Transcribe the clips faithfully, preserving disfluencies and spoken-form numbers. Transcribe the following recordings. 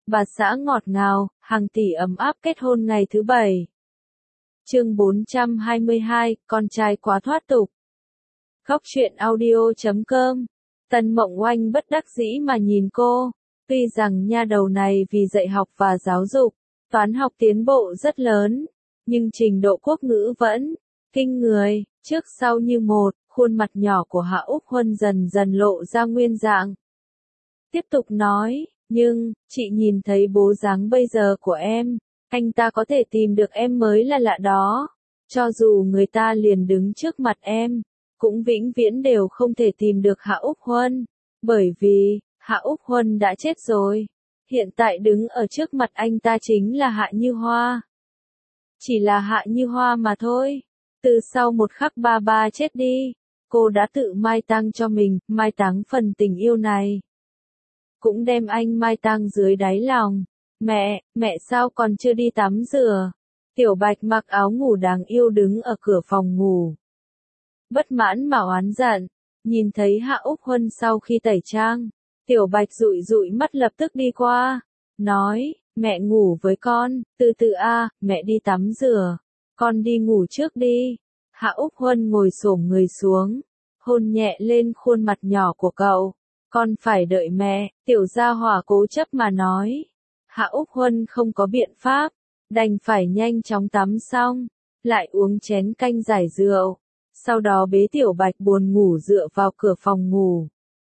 bà xã ngọt ngào, hàng tỷ ấm áp kết hôn ngày thứ bảy. Chương bốn trăm hai mươi hai, con trai quá thoát tục. Góc truyện audio chấm com. Tần Mộng Oanh bất đắc dĩ mà nhìn cô, tuy rằng nha đầu này vì dạy học và giáo dục, toán học tiến bộ rất lớn, nhưng trình độ quốc ngữ vẫn kinh người, trước sau như một, khuôn mặt nhỏ của Hạ Úc Huân dần dần lộ ra nguyên dạng. Tiếp tục nói, nhưng, chị nhìn thấy bố dáng bây giờ của em, anh ta có thể tìm được em mới là lạ đó. Cho dù người ta liền đứng trước mặt em, cũng vĩnh viễn đều không thể tìm được Hạ Úc Huân, bởi vì, Hạ Úc Huân đã chết rồi. Hiện tại đứng ở trước mặt anh ta chính là Hạ Như Hoa. Chỉ là Hạ Như Hoa mà thôi. Từ sau một khắc ba ba chết đi, cô đã tự mai táng cho mình, mai táng phần tình yêu này. Cũng đem anh mai táng dưới đáy lòng. Mẹ, mẹ sao còn chưa đi tắm rửa? Tiểu Bạch mặc áo ngủ đáng yêu đứng ở cửa phòng ngủ. Bất mãn mà oán giận, nhìn thấy Hạ Úc Huân sau khi tẩy trang, Tiểu Bạch dụi dụi mắt lập tức đi qua, nói, mẹ ngủ với con, từ từ a, mẹ đi tắm rửa, con đi ngủ trước đi. Hạ Úc Huân ngồi xổm người xuống, hôn nhẹ lên khuôn mặt nhỏ của cậu, con phải đợi mẹ, Tiểu Gia Hỏa cố chấp mà nói. Hạ Úc Huân không có biện pháp, đành phải nhanh chóng tắm xong, lại uống chén canh giải rượu, sau đó bế Tiểu Bạch buồn ngủ dựa vào cửa phòng ngủ.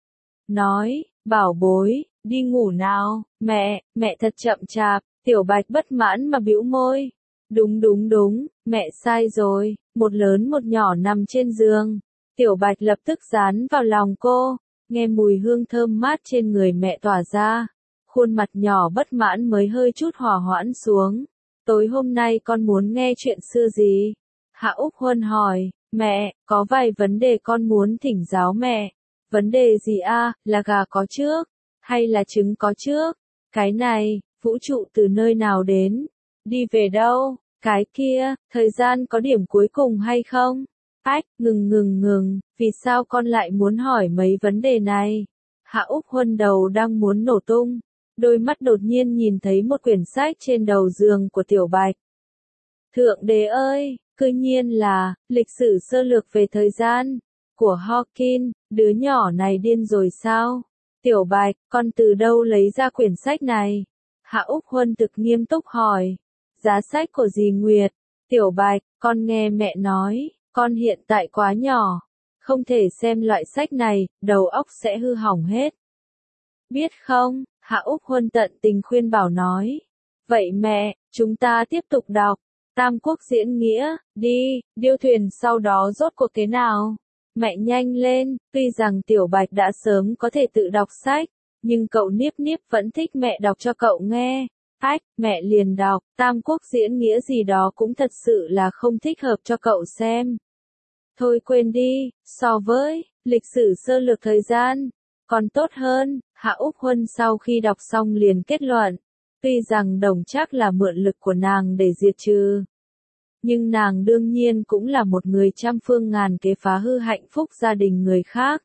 Nói, bảo bối, đi ngủ nào, mẹ, mẹ thật chậm chạp, Tiểu Bạch bất mãn mà bĩu môi. Đúng đúng đúng, mẹ sai rồi, một lớn một nhỏ nằm trên giường. Tiểu Bạch lập tức dán vào lòng cô, nghe mùi hương thơm mát trên người mẹ tỏa ra. Khuôn mặt nhỏ bất mãn mới hơi chút hòa hoãn xuống. Tối hôm nay con muốn nghe chuyện xưa gì? Hạ Úc Huân hỏi, mẹ, có vài vấn đề con muốn thỉnh giáo mẹ. Vấn đề gì a? Là gà có trước? Hay là trứng có trước? Cái này, vũ trụ từ nơi nào đến? Đi về đâu? Cái kia, thời gian có điểm cuối cùng hay không? Ách, ngừng ngừng ngừng, vì sao con lại muốn hỏi mấy vấn đề này? Hạ Úc Huân đầu đang muốn nổ tung. Đôi mắt đột nhiên nhìn thấy một quyển sách trên đầu giường của Tiểu Bạch. Thượng đế ơi, cư nhiên là, lịch sử sơ lược về thời gian, của Hawking, đứa nhỏ này điên rồi sao? Tiểu Bạch, con từ đâu lấy ra quyển sách này? Hạ Úc Huân thực nghiêm túc hỏi. Giá sách của dì Nguyệt. Tiểu Bạch, con nghe mẹ nói, con hiện tại quá nhỏ, không thể xem loại sách này, đầu óc sẽ hư hỏng hết. Biết không? Hạ Úc Huân tận tình khuyên bảo nói. Vậy mẹ, chúng ta tiếp tục đọc. Tam Quốc diễn nghĩa, đi, điêu thuyền sau đó rốt cuộc thế nào? Mẹ nhanh lên, tuy rằng Tiểu Bạch đã sớm có thể tự đọc sách, nhưng cậu Niếp Niếp vẫn thích mẹ đọc cho cậu nghe. Ách, mẹ liền đọc, Tam Quốc diễn nghĩa gì đó cũng thật sự là không thích hợp cho cậu xem. Thôi quên đi, so với, lịch sử sơ lược thời gian, còn tốt hơn. Hạ Úc Huân sau khi đọc xong liền kết luận, tuy rằng Đồng Trác là mượn lực của nàng để diệt trừ, nhưng nàng đương nhiên cũng là một người trăm phương ngàn kế phá hư hạnh phúc gia đình người khác,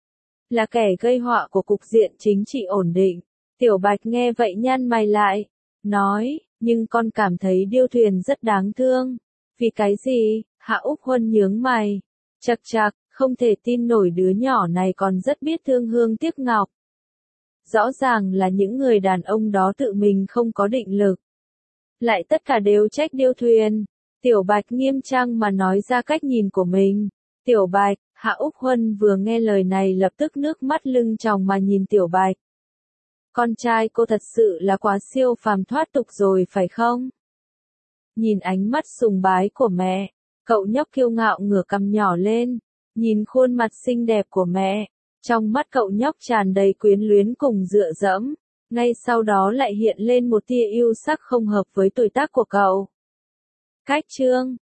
là kẻ gây họa của cục diện chính trị ổn định. Tiểu Bạch nghe vậy nhăn mày lại, nói, nhưng con cảm thấy điêu thuyền rất đáng thương. Vì cái gì? Hạ Úc Huân nhướng mày, chật chật, không thể tin nổi đứa nhỏ này còn rất biết thương hương tiếc ngọc. Rõ ràng là những người đàn ông đó tự mình không có định lực, lại tất cả đều trách điêu thuyền. Tiểu Bạch nghiêm trang mà nói ra cách nhìn của mình. Tiểu Bạch, Hạ Úc Huân vừa nghe lời này lập tức nước mắt lưng tròng mà nhìn Tiểu Bạch. Con trai cô thật sự là quá siêu phàm thoát tục rồi phải không? Nhìn ánh mắt sùng bái của mẹ, cậu nhóc kiêu ngạo ngửa cằm nhỏ lên, nhìn khuôn mặt xinh đẹp của mẹ, trong mắt cậu nhóc tràn đầy quyến luyến cùng dựa dẫm, ngay sau đó lại hiện lên một tia yêu sắc không hợp với tuổi tác của cậu. Cách chương,